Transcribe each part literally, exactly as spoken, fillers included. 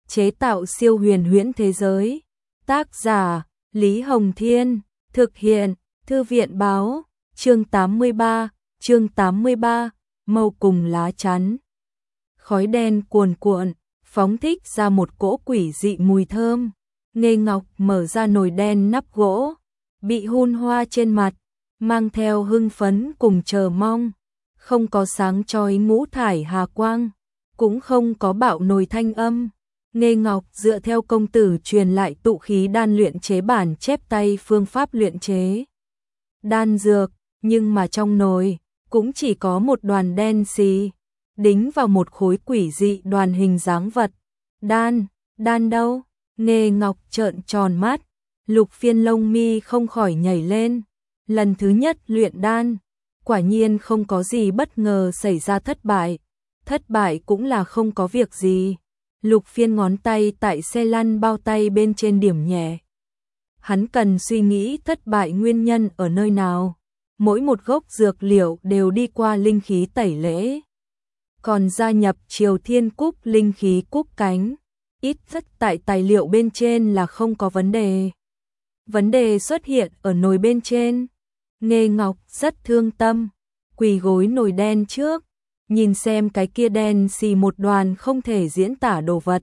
chế tạo siêu huyền huyễn thế giới. Tác giả Lý Hồng Thiên, thực hiện Thư viện Báo, chương tám mươi ba, chương tám mươi ba, màu cùng lá chắn. Khói đen cuồn cuộn, phóng thích ra một cỗ quỷ dị mùi thơm. Nghê Ngọc mở ra nồi đen nắp gỗ, bị hun hoa trên mặt, mang theo hưng phấn cùng chờ mong. Không có sáng chói ngũ thải hà quang, cũng không có bạo nồi thanh âm. Nghê Ngọc dựa theo công tử truyền lại tụ khí đan luyện chế bản chép tay phương pháp luyện chế đan dược, nhưng mà trong nồi cũng chỉ có một đoàn đen xì, đính vào một khối quỷ dị đoàn hình dáng vật. Đan, đan đâu? Nghê Ngọc trợn tròn mắt, Lục Phiên lông mi không khỏi nhảy lên. Lần thứ nhất luyện đan, quả nhiên không có gì bất ngờ xảy ra thất bại. Thất bại cũng là không có việc gì. Lục Phiên ngón tay tại xe lăn bao tay bên trên điểm nhẹ. Hắn cần suy nghĩ thất bại nguyên nhân ở nơi nào. Mỗi một gốc dược liệu đều đi qua linh khí tẩy lễ. Còn gia nhập Triều Thiên Cúc linh khí cúc cánh. Ít nhất tại tài liệu bên trên là không có vấn đề. Vấn đề xuất hiện ở nồi bên trên. Nghê Ngọc rất thương tâm, quỳ gối nồi đen trước, nhìn xem cái kia đen xì một đoàn không thể diễn tả đồ vật.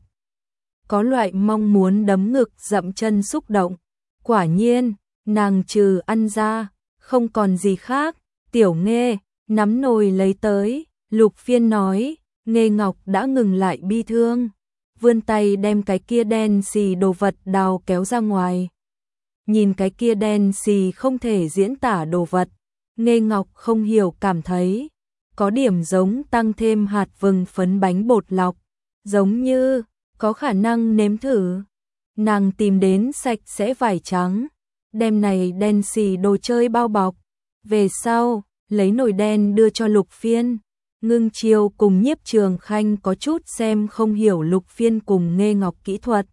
Có loại mong muốn đấm ngực dậm chân xúc động. Quả nhiên, nàng trừ ăn ra, không còn gì khác. Tiểu Nghê, nắm nồi lấy tới, Lục Phiên nói. Nghê Ngọc đã ngừng lại bi thương, vươn tay đem cái kia đen xì đồ vật đào kéo ra ngoài. Nhìn cái kia đen xì không thể diễn tả đồ vật, Nghê Ngọc không hiểu cảm thấy có điểm giống tăng thêm hạt vừng phấn bánh bột lọc, giống như có khả năng nếm thử. Nàng tìm đến sạch sẽ vải trắng, đem này đen xì đồ chơi bao bọc, về sau lấy nồi đen đưa cho Lục Phiên. Ngưng Chiêu cùng Nhiếp Trường Khanh có chút xem không hiểu Lục Phiên cùng Nghê Ngọc kỹ thuật.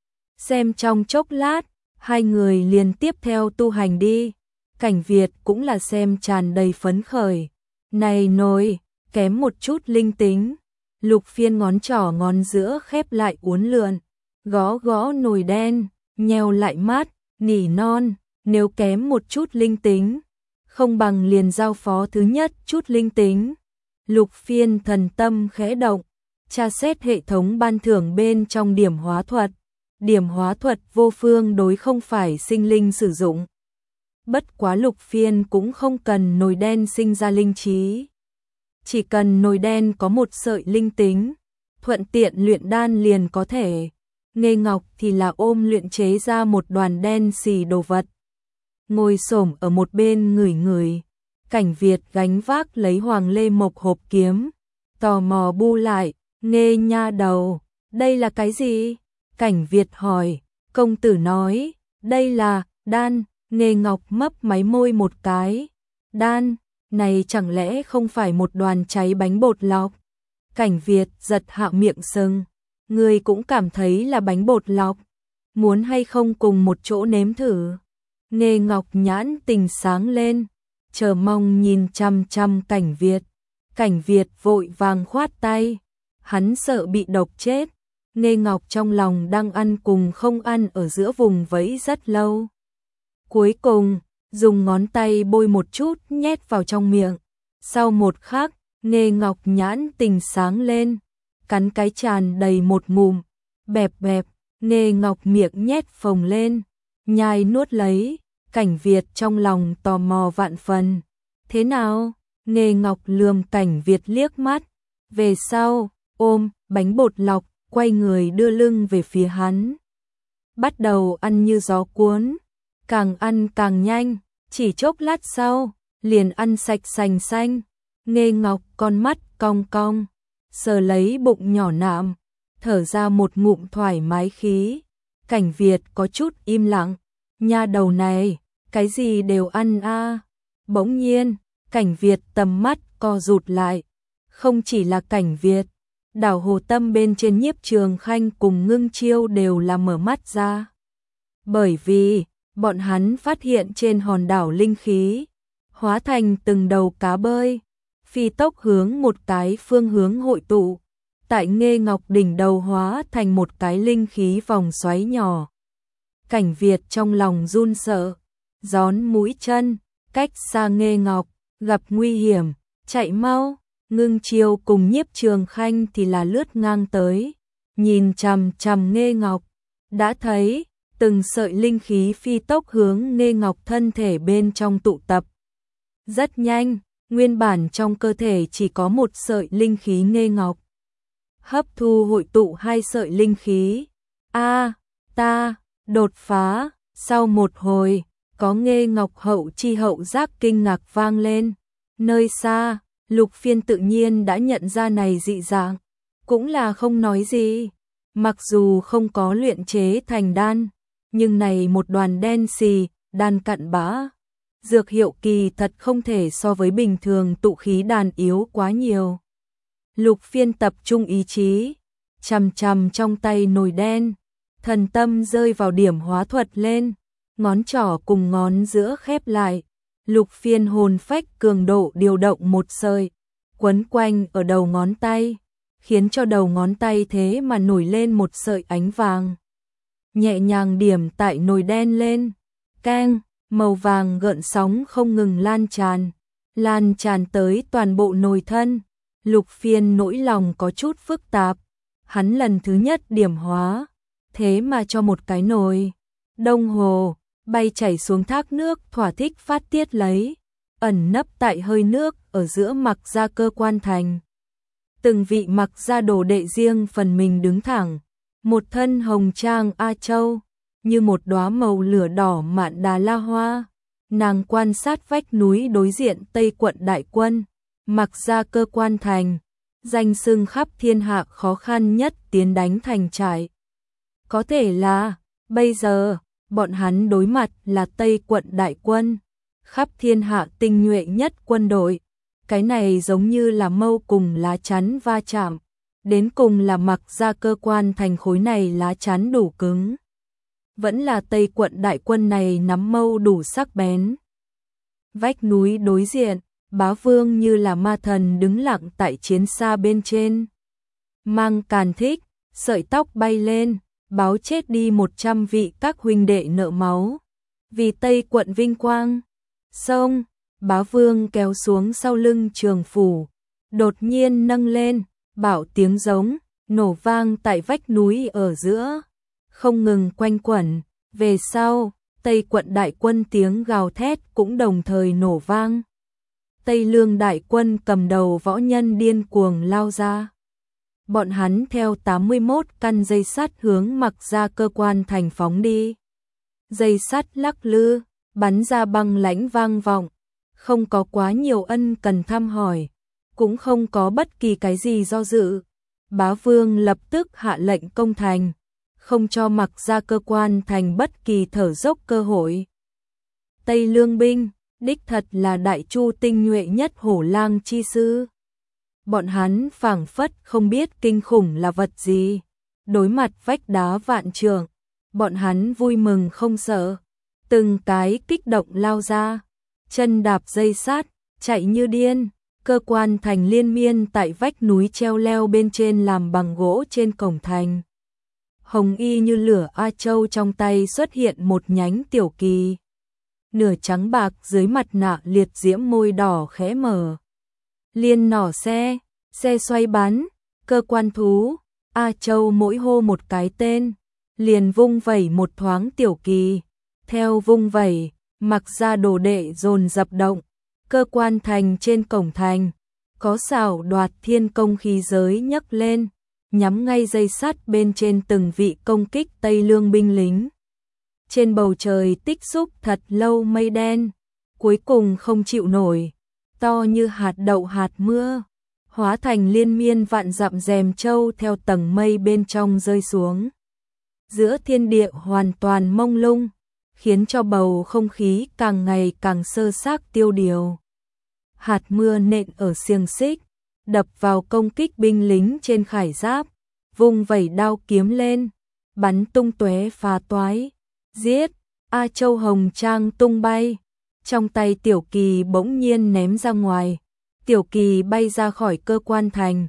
Xem trong chốc lát, hai người liền tiếp theo tu hành đi. Cảnh Việt cũng là xem tràn đầy phấn khởi. Này nồi, kém một chút linh tính. Lục Phiên ngón trỏ ngón giữa khép lại uốn lượn, gõ gõ nồi đen, nheo lại mắt, nỉ non, nếu kém một chút linh tính, không bằng liền giao phó thứ nhất chút linh tính. Lục Phiên thần tâm khẽ động, tra xét hệ thống ban thưởng bên trong điểm hóa thuật. Điểm hóa thuật vô phương đối không phải sinh linh sử dụng. Bất quá Lục Phiên cũng không cần nồi đen sinh ra linh trí. Chỉ cần nồi đen có một sợi linh tính, thuận tiện luyện đan liền có thể. Nghê Ngọc thì là ôm luyện chế ra một đoàn đen xì đồ vật. Ngồi xổm ở một bên ngửi ngửi. Cảnh Việt gánh vác lấy hoàng lê mộc hộp kiếm, tò mò bu lại. Nghê nha đầu, đây là cái gì? Cảnh Việt hỏi. Công tử nói, đây là đan. Nghê Ngọc mấp máy môi một cái. Đan, này chẳng lẽ không phải một đoàn cháy bánh bột lọc? Cảnh Việt giật hạ miệng sưng. Người cũng cảm thấy là bánh bột lọc, muốn hay không cùng một chỗ nếm thử? Nghê Ngọc nhãn tình sáng lên, chờ mong nhìn chăm chăm Cảnh Việt. Cảnh Việt vội vàng khoát tay, hắn sợ bị độc chết. Nghê Ngọc trong lòng đang ăn cùng không ăn ở giữa vùng vẫy rất lâu. Cuối cùng, dùng ngón tay bôi một chút nhét vào trong miệng. Sau một khắc, Nghê Ngọc nhãn tình sáng lên, cắn cái tràn đầy một ngụm, bẹp bẹp. Nghê Ngọc miệng nhét phồng lên, nhai nuốt lấy. Cảnh Việt trong lòng tò mò vạn phần. Thế nào? Nghê Ngọc lườm Cảnh Việt liếc mắt, về sau ôm bánh bột lọc, quay người đưa lưng về phía hắn. Bắt đầu ăn như gió cuốn, càng ăn càng nhanh, chỉ chốc lát sau, liền ăn sạch sành xanh. Nghê Ngọc con mắt cong cong, sờ lấy bụng nhỏ nạm, thở ra một ngụm thoải mái khí. Cảnh Việt có chút im lặng, nha đầu này, cái gì đều ăn a. À. Bỗng nhiên, Cảnh Việt tầm mắt co rụt lại, không chỉ là Cảnh Việt, đảo Hồ Tâm bên trên Nhiếp Trường Khanh cùng Ngưng Chiêu đều là mở mắt ra. Bởi vì, bọn hắn phát hiện trên hòn đảo linh khí, hóa thành từng đầu cá bơi, phi tốc hướng một cái phương hướng hội tụ. tại Nghê Ngọc đỉnh đầu hóa thành một cái linh khí vòng xoáy nhỏ. Cảnh Việt trong lòng run sợ, gión mũi chân, cách xa Nghê Ngọc, gặp nguy hiểm, chạy mau. Ngưng Chiêu cùng Nhiếp Trường Khanh thì là lướt ngang tới, nhìn chằm chằm Nghê Ngọc, đã thấy từng sợi linh khí phi tốc hướng Nghê Ngọc thân thể bên trong tụ tập. Rất nhanh, nguyên bản trong cơ thể chỉ có một sợi linh khí Nghê Ngọc hấp thu hội tụ hai sợi linh khí. A, ta đột phá. Sau một hồi, có Nghê Ngọc hậu chi hậu giác kinh ngạc vang lên. Nơi xa, Lục Phiên tự nhiên đã nhận ra này dị dạng, cũng là không nói gì. Mặc dù không có luyện chế thành đan, nhưng này một đoàn đen xì, đan cặn bã, dược hiệu kỳ thật không thể so với bình thường tụ khí đan yếu quá nhiều. Lục Phiên tập trung ý chí, chằm chằm trong tay nồi đen, thần tâm rơi vào điểm hóa thuật lên, ngón trỏ cùng ngón giữa khép lại. Lục Phiên hồn phách cường độ điều động một sợi, quấn quanh ở đầu ngón tay, khiến cho đầu ngón tay thế mà nổi lên một sợi ánh vàng. Nhẹ nhàng điểm tại nồi đen lên, keng, màu vàng gợn sóng không ngừng lan tràn, lan tràn tới toàn bộ nồi thân. Lục Phiên nỗi lòng có chút phức tạp, hắn lần thứ nhất điểm hóa, thế mà cho một cái nồi đồng hồ bay chảy xuống thác nước thỏa thích phát tiết lấy, ẩn nấp tại hơi nước ở giữa Mặc Gia cơ quan thành. Từng vị Mặc Gia đồ đệ riêng phần mình đứng thẳng, một thân hồng trang A Châu, như một đóa màu lửa đỏ mạn đà la hoa. Nàng quan sát vách núi đối diện Tây quận đại quân, Mặc Gia cơ quan thành, danh xưng khắp thiên hạ khó khăn nhất tiến đánh thành trại. Có thể là, bây giờ, bọn hắn đối mặt là Tây quận đại quân, khắp thiên hạ tinh nhuệ nhất quân đội. Cái này giống như là mâu cùng lá chắn va chạm, đến cùng là Mặc Gia cơ quan thành khối này lá chắn đủ cứng, vẫn là Tây quận đại quân này nắm mâu đủ sắc bén. Vách núi đối diện, Bá Vương như là ma thần đứng lặng tại chiến xa bên trên, mang càn thích, sợi tóc bay lên, báo chết đi một trăm vị các huynh đệ nợ máu, vì Tây quận vinh quang. Xông, Bá Vương kéo xuống sau lưng trường phủ, đột nhiên nâng lên, bảo tiếng giống, nổ vang tại vách núi ở giữa, không ngừng quanh quẩn. Về sau, Tây quận đại quân tiếng gào thét cũng đồng thời nổ vang. Tây Lương đại quân cầm đầu võ nhân điên cuồng lao ra. Bọn hắn theo tám mươi mốt căn dây sắt hướng Mặc Gia cơ quan thành phóng đi. Dây sắt lắc lư, bắn ra băng lãnh vang vọng, không có quá nhiều ân cần thăm hỏi, cũng không có bất kỳ cái gì do dự. Bá Vương lập tức hạ lệnh công thành, không cho Mặc Gia cơ quan thành bất kỳ thở dốc cơ hội. Tây Lương binh, đích thật là đại chu tinh nhuệ nhất hổ lang chi sư. Bọn hắn phảng phất không biết kinh khủng là vật gì. Đối mặt vách đá vạn trượng, bọn hắn vui mừng không sợ, từng cái kích động lao ra, chân đạp dây sát, chạy như điên. Cơ quan thành liên miên tại vách núi treo leo bên trên làm bằng gỗ trên cổng thành. Hồng y như lửa A Châu trong tay xuất hiện một nhánh tiểu kỳ, nửa trắng bạc dưới mặt nạ liệt diễm môi đỏ khẽ mở. Liên nỏ xe, xe xoay bắn, cơ quan thú, A Châu mỗi hô một cái tên, liền vung vẩy một thoáng tiểu kỳ. Theo vung vẩy, Mặc Gia đồ đệ dồn dập động, cơ quan thành trên cổng thành, có xảo đoạt thiên công khí giới nhấc lên, nhắm ngay dây sắt bên trên từng vị công kích Tây Lương binh lính. Trên bầu trời tích xúc thật lâu mây đen, cuối cùng không chịu nổi, to như hạt đậu hạt mưa, hóa thành liên miên vạn dặm rèm châu theo tầng mây bên trong rơi xuống. Giữa thiên địa hoàn toàn mông lung, khiến cho bầu không khí càng ngày càng sơ xác tiêu điều. Hạt mưa nện ở xiềng xích, đập vào công kích binh lính trên khải giáp, vung vẩy đao kiếm lên, bắn tung tóe phá toái. Giết, A Châu hồng trang tung bay, trong tay tiểu kỳ bỗng nhiên ném ra ngoài, tiểu kỳ bay ra khỏi cơ quan thành,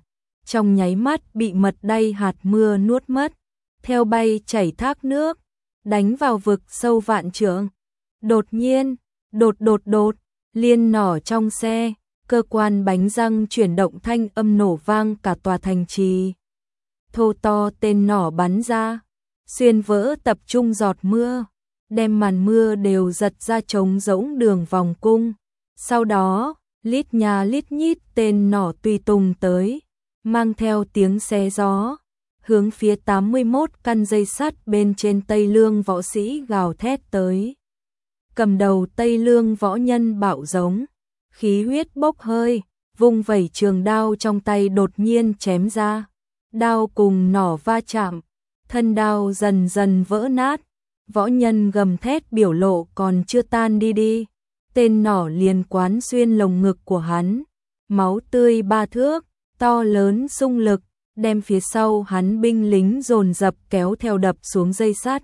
trong nháy mắt bị mật đay hạt mưa nuốt mất, theo bay chảy thác nước, đánh vào vực sâu vạn trượng. Đột nhiên, đột đột đột, liên nỏ trong xe, cơ quan bánh răng chuyển động thanh âm nổ vang cả tòa thành trì. Thô to tên nỏ bắn ra, xuyên vỡ tập trung giọt mưa, đem màn mưa đều giật ra trống rỗng đường vòng cung. Sau đó, lít nhà lít nhít tên nỏ tùy tùng tới, mang theo tiếng xé gió, hướng phía tám mươi mốt căn dây sắt bên trên Tây Lương võ sĩ gào thét tới. Cầm đầu Tây Lương võ nhân bạo giống, khí huyết bốc hơi, vung vẩy trường đao trong tay đột nhiên chém ra. Đao cùng nỏ va chạm, thân đao dần dần vỡ nát, võ nhân gầm thét biểu lộ còn chưa tan đi đi. Tên nỏ liền quán xuyên lồng ngực của hắn, máu tươi ba thước, to lớn xung lực, đem phía sau hắn binh lính dồn dập kéo theo đập xuống dây sắt,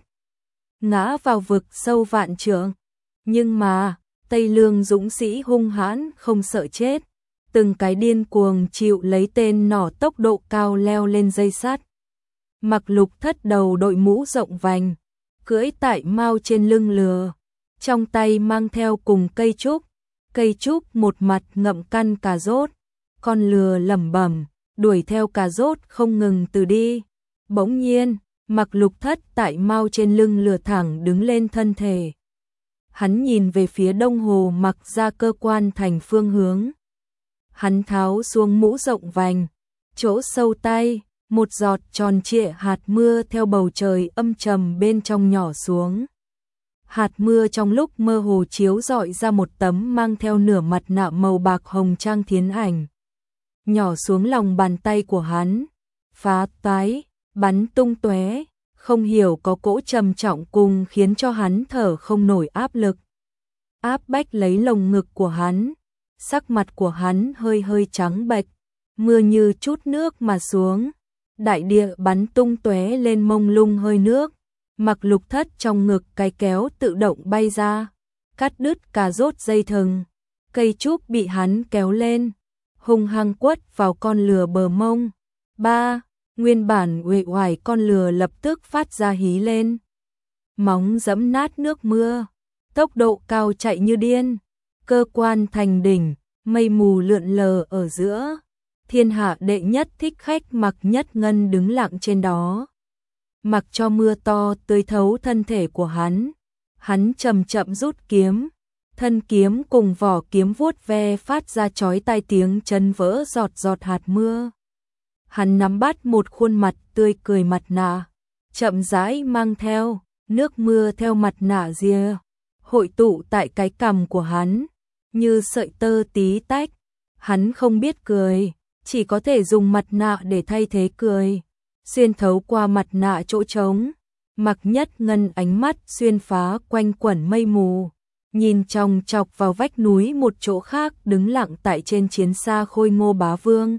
ngã vào vực sâu vạn trượng. Nhưng mà, Tây Lương dũng sĩ hung hãn không sợ chết, từng cái điên cuồng chịu lấy tên nỏ tốc độ cao leo lên dây sắt. Mặc Lục Thất đầu đội mũ rộng vành, cưỡi tại mao trên lưng lừa, trong tay mang theo cùng cây trúc, cây trúc một mặt ngậm căn cà rốt, con lừa lẩm bẩm đuổi theo cà rốt không ngừng từ đi. Bỗng nhiên, Mặc Lục Thất tại mao trên lưng lừa thẳng đứng lên thân thể. Hắn nhìn về phía đông hồ Mặc ra cơ quan thành phương hướng. Hắn tháo xuống mũ rộng vành, chỗ sâu tay, một giọt tròn trịa hạt mưa theo bầu trời âm trầm bên trong nhỏ xuống. Hạt mưa trong lúc mơ hồ chiếu rọi ra một tấm mang theo nửa mặt nạ màu bạc hồng trang thiến ảnh. Nhỏ xuống lòng bàn tay của hắn, phá toái, bắn tung tóe, không hiểu có cỗ trầm trọng cùng khiến cho hắn thở không nổi áp lực. Áp bách lấy lồng ngực của hắn, sắc mặt của hắn hơi hơi trắng bệch, mưa như chút nước mà xuống, đại địa bắn tung tóe lên mông lung hơi nước. Mặc Lục Thất trong ngực cái kéo tự động bay ra, cắt đứt cà rốt dây thừng, cây trúc bị hắn kéo lên, hung hăng quất vào con lừa bờ mông. Ba, nguyên bản uể oải con lừa lập tức phát ra hí lên, móng giẫm nát nước mưa, tốc độ cao chạy như điên. Cơ quan thành đỉnh, mây mù lượn lờ ở giữa, thiên hạ đệ nhất thích khách Mặc Nhất Ngân đứng lặng trên đó, mặc cho mưa to tưới thấu thân thể của hắn. Hắn chậm chậm rút kiếm, thân kiếm cùng vỏ kiếm vuốt ve phát ra chói tai tiếng chấn vỡ giọt giọt hạt mưa. Hắn nắm bắt một khuôn mặt tươi cười mặt nạ, chậm rãi mang theo, nước mưa theo mặt nạ ria, hội tụ tại cái cằm của hắn, như sợi tơ tí tách. Hắn không biết cười, chỉ có thể dùng mặt nạ để thay thế cười. Xuyên thấu qua mặt nạ chỗ trống, Mặc Nhất Ngân ánh mắt xuyên phá quanh quẩn mây mù, nhìn chòng chọc vào vách núi một chỗ khác đứng lặng tại trên chiến xa Khôi Ngô Bá Vương.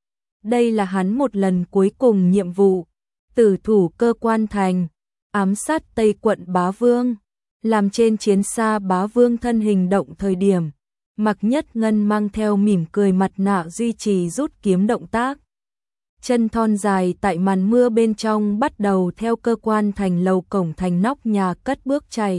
Đây là hắn một lần cuối cùng nhiệm vụ, tử thủ cơ quan thành, ám sát Tây quận Bá Vương. Làm trên chiến xa Bá Vương thân hình động thời điểm, Mặc Nhất Ngân mang theo mỉm cười mặt nạ duy trì rút kiếm động tác. Chân thon dài tại màn mưa bên trong bắt đầu theo cơ quan thành lầu cổng thành nóc nhà cất bước chạy.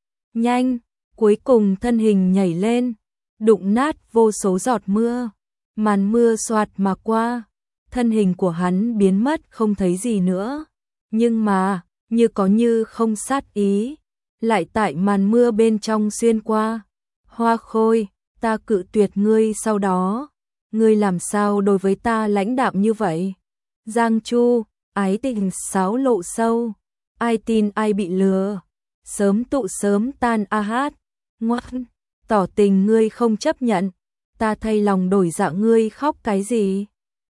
Nhanh, cuối cùng thân hình nhảy lên, đụng nát vô số giọt mưa. Màn mưa xoạt mà qua, thân hình của hắn biến mất không thấy gì nữa. Nhưng mà, như có như không sát ý, lại tại màn mưa bên trong xuyên qua. Hoa Khôi, ta cự tuyệt ngươi sau đó. Ngươi làm sao đối với ta lãnh đạm như vậy? Giang Chu, ái tình sáo lộ sâu, ai tin ai bị lừa, sớm tụ sớm tan a hát. Ngoan, tỏ tình ngươi không chấp nhận, ta thay lòng đổi dạ ngươi khóc cái gì?